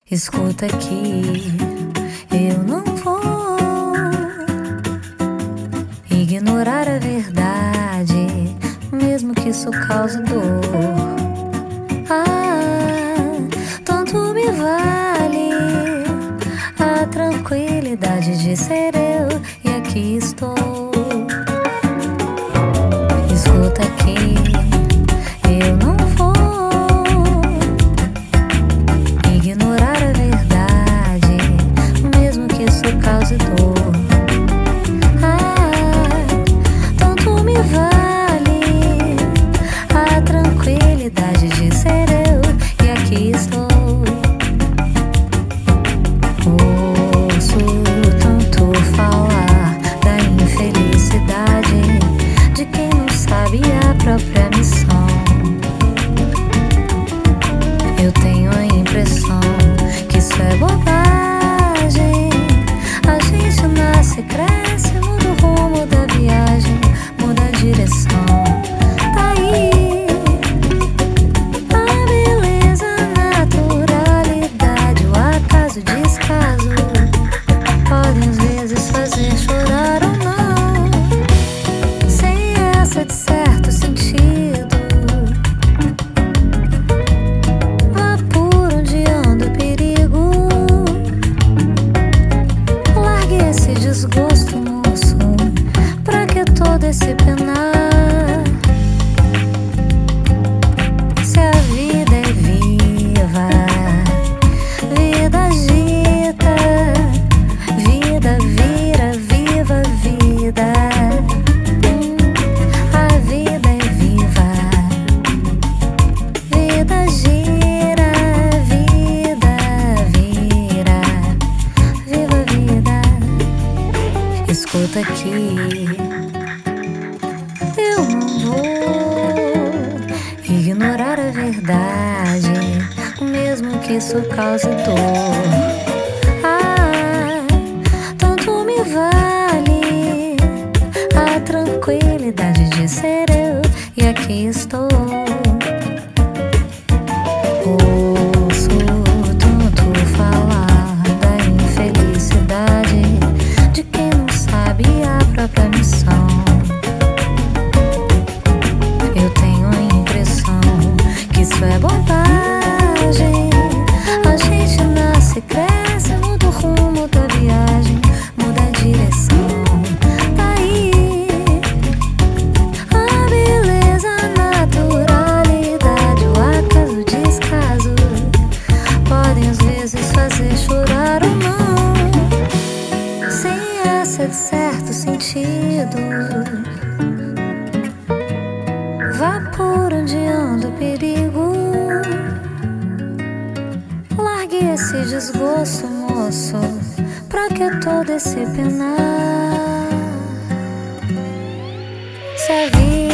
Escuta aqui, eu não vou ignorar a verdade, mesmo que isso cause dor. Tanto me vale a tranquilidade de ser eu, e aqui estou. Escuta aqui, eu não vou ignorar a verdade, mesmo que isso cause dor. Tanto me vale a tranquilidade de ser eu, e aqui estou. Ouço tanto falar da infelicidade de quem não sabe a própria missão. Eu tenho a impressão que isso é bobagem. A gente nasce, cresce, muda o rumo da viagem, muda a direção. Tá aí a beleza, a naturalidade, o acaso, o descaso podem às vezes fazer chorar ou não, sem essa de certo sentido. Vá por onde anda o perigo, largue esse desgosto, moço, pra que todo esse penar? Se a vida é viva, vida agita, vida vira, viva vida. A vida é viva, vida gira, vida vira, viva vida. Escuta aqui, eu não vou ignorar a verdade, mesmo que isso cause dor. Tanto me vale a tranquilidade de ser eu, e aqui estou. Ouço tanto falar da infelicidade de quem não sabe a própria missão. Eu tenho a impressão que isso é bobagem. A gente nasce, cresce, muda o rumo da viagem, muda a direção. Tá aí a beleza, a naturalidade, o acaso, o descaso podem às vezes fazer chorar ou não, sem essa de certo sentido. Vá por onde anda o perigo, largue esse desgosto, moço, pra que todo esse penar? Se a vida